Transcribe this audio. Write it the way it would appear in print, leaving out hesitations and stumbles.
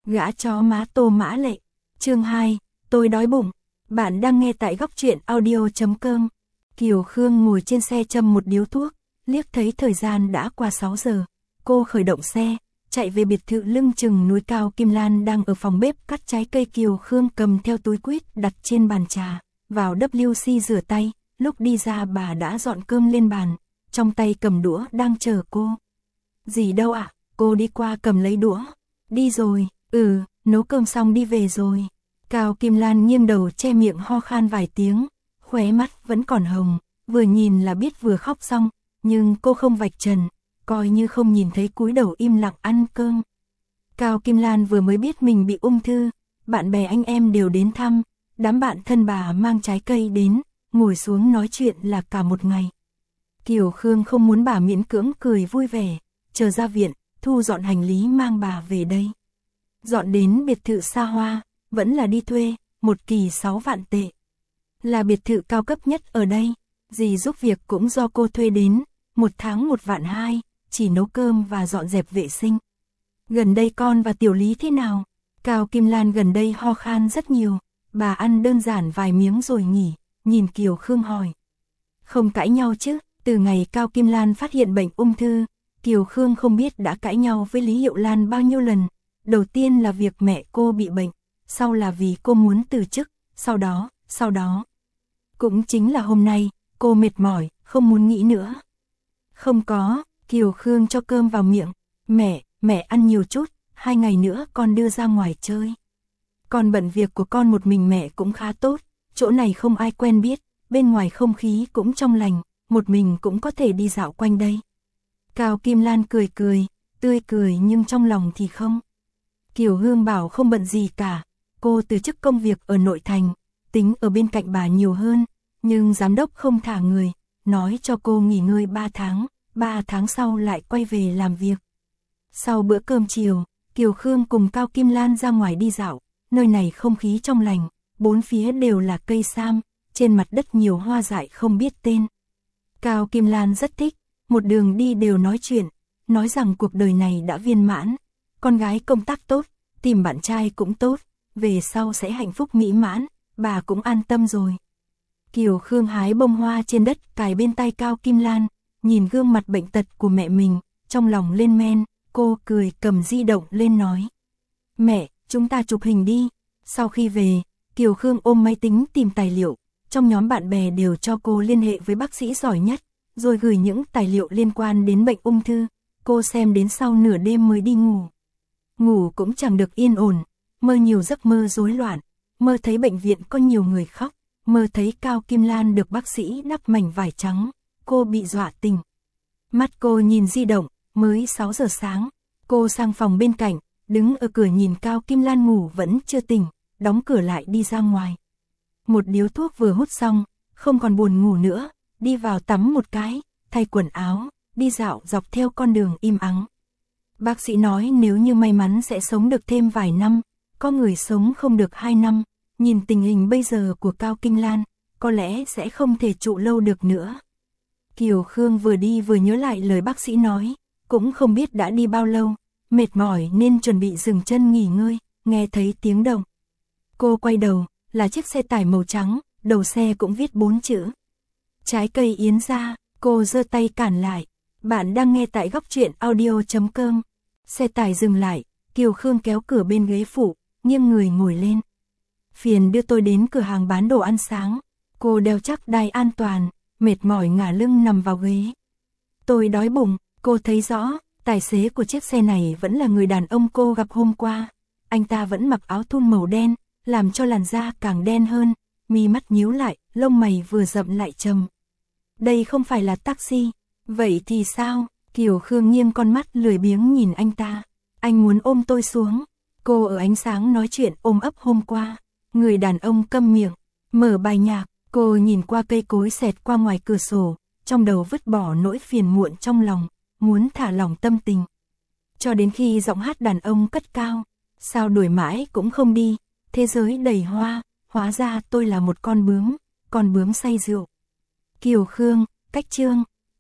Gã chó má Tô Mã Lệ. Chương 2, tôi đói bụng. Bạn đang nghe tại góc truyện audio.com. Kiều Khương ngồi trên xe châm một điếu thuốc, liếc thấy thời gian đã qua 6 giờ. Cô khởi động xe, chạy về biệt thự lưng chừng núi cao. Kim Lan đang ở phòng bếp cắt trái cây. Kiều Khương cầm theo túi quýt đặt trên bàn trà, vào WC rửa tay. Lúc đi ra bà đã dọn cơm lên bàn, trong tay cầm đũa đang chờ cô. Gì đâu ạ? Cô đi qua cầm lấy đũa. Đi rồi, nấu cơm xong đi về rồi. Cao Kim Lan nghiêng đầu che miệng ho khan vài tiếng, khóe mắt vẫn còn hồng, vừa nhìn là biết vừa khóc xong, nhưng cô không vạch trần, coi như không nhìn thấy, cúi đầu im lặng ăn cơm. Cao Kim Lan vừa mới biết mình bị ung thư, bạn bè anh em đều đến thăm, đám bạn thân bà mang trái cây đến, ngồi xuống nói chuyện là cả một ngày. Kiều Khương không muốn bà miễn cưỡng, cười vui vẻ, chờ ra viện, thu dọn hành lý mang bà về đây. Dọn đến biệt thự xa hoa, vẫn là đi thuê, một kỳ 6 vạn tệ. Là biệt thự cao cấp nhất ở đây, dì giúp việc cũng do cô thuê đến, một tháng 1 vạn 2, chỉ nấu cơm và dọn dẹp vệ sinh. Gần đây con và Tiểu Lý thế nào? Cao Kim Lan gần đây ho khan rất nhiều, bà ăn đơn giản vài miếng rồi nghỉ, nhìn Kiều Khương hỏi. Không cãi nhau chứ? Từ ngày Cao Kim Lan phát hiện bệnh ung thư, Kiều Khương không biết đã cãi nhau với Lý Hiệu Lan bao nhiêu lần. Đầu tiên là việc mẹ cô bị bệnh, sau là vì cô muốn từ chức, sau đó. Cũng chính là hôm nay, cô mệt mỏi, không muốn nghĩ nữa. Không có, Kiều Khương cho cơm vào miệng. Mẹ ăn nhiều chút, 2 ngày nữa con đưa ra ngoài chơi. Con bận việc của con một mình, mẹ cũng khá tốt, chỗ này không ai quen biết, bên ngoài không khí cũng trong lành, một mình cũng có thể đi dạo quanh đây. Cao Kim Lan cười, tươi cười nhưng trong lòng thì không. Kiều Hương bảo không bận gì cả, cô từ chức công việc ở nội thành, tính ở bên cạnh bà nhiều hơn, nhưng giám đốc không thả người, nói cho cô nghỉ ngơi 3 tháng sau lại quay về làm việc. Sau bữa cơm chiều, Kiều Khương cùng Cao Kim Lan ra ngoài đi dạo, nơi này không khí trong lành, bốn phía đều là cây sam, trên mặt đất nhiều hoa dại không biết tên. Cao Kim Lan rất thích, một đường đi đều nói chuyện, nói rằng cuộc đời này đã viên mãn, con gái công tác tốt, tìm bạn trai cũng tốt, về sau sẽ hạnh phúc mỹ mãn, bà cũng an tâm rồi. Kiều Khương hái bông hoa trên đất cài bên tay Cao Kim Lan, nhìn gương mặt bệnh tật của mẹ mình, trong lòng lên men, cô cười cầm di động lên nói. Mẹ, chúng ta chụp hình đi. Sau khi về, Kiều Khương ôm máy tính tìm tài liệu, trong nhóm bạn bè đều cho cô liên hệ với bác sĩ giỏi nhất, rồi gửi những tài liệu liên quan đến bệnh ung thư, cô xem đến sau nửa đêm mới đi ngủ. Ngủ cũng chẳng được yên ổn, mơ nhiều giấc mơ rối loạn, mơ thấy bệnh viện có nhiều người khóc, mơ thấy Cao Kim Lan được bác sĩ đắp mảnh vải trắng, cô bị dọa tỉnh. Mắt cô nhìn di động, mới 6 giờ sáng, cô sang phòng bên cạnh, đứng ở cửa nhìn Cao Kim Lan ngủ vẫn chưa tỉnh, đóng cửa lại đi ra ngoài. Một điếu thuốc vừa hút xong, không còn buồn ngủ nữa, đi vào tắm một cái, thay quần áo, đi dạo dọc theo con đường im ắng. Bác sĩ nói nếu như may mắn sẽ sống được thêm vài năm, có người sống không được 2 năm, nhìn tình hình bây giờ của Cao Kim Lan, có lẽ sẽ không thể trụ lâu được nữa. Kiều Khương vừa đi vừa nhớ lại lời bác sĩ nói, cũng không biết đã đi bao lâu, mệt mỏi nên chuẩn bị dừng chân nghỉ ngơi, nghe thấy tiếng động. Cô quay đầu, là chiếc xe tải màu trắng, đầu xe cũng viết 4 chữ. Trái cây Yến gia, cô giơ tay cản lại. Bạn đang nghe tại góc truyện audio.com. Xe tải dừng lại, Kiều Khương kéo cửa bên ghế phụ, nghiêng người ngồi lên. Phiền đưa tôi đến cửa hàng bán đồ ăn sáng. Cô đeo chắc đai an toàn, mệt mỏi ngả lưng nằm vào ghế. Tôi đói bụng, cô thấy rõ, tài xế của chiếc xe này vẫn là người đàn ông cô gặp hôm qua. Anh ta vẫn mặc áo thun màu đen, làm cho làn da càng đen hơn, mi mắt nhíu lại, lông mày vừa rậm lại trầm. Đây không phải là taxi. Vậy thì sao? Kiều Khương nghiêng con mắt lười biếng nhìn anh ta. Anh muốn ôm tôi xuống. Cô ở ánh sáng nói chuyện ôm ấp hôm qua. Người đàn ông câm miệng, mở bài nhạc. Cô nhìn qua cây cối xẹt qua ngoài cửa sổ, trong đầu vứt bỏ nỗi phiền muộn trong lòng, muốn thả lỏng tâm tình. Cho đến khi giọng hát đàn ông cất cao, sao đuổi mãi cũng không đi, thế giới đầy hoa, hóa ra tôi là một con bướm say rượu. Kiều Khương, cách chương.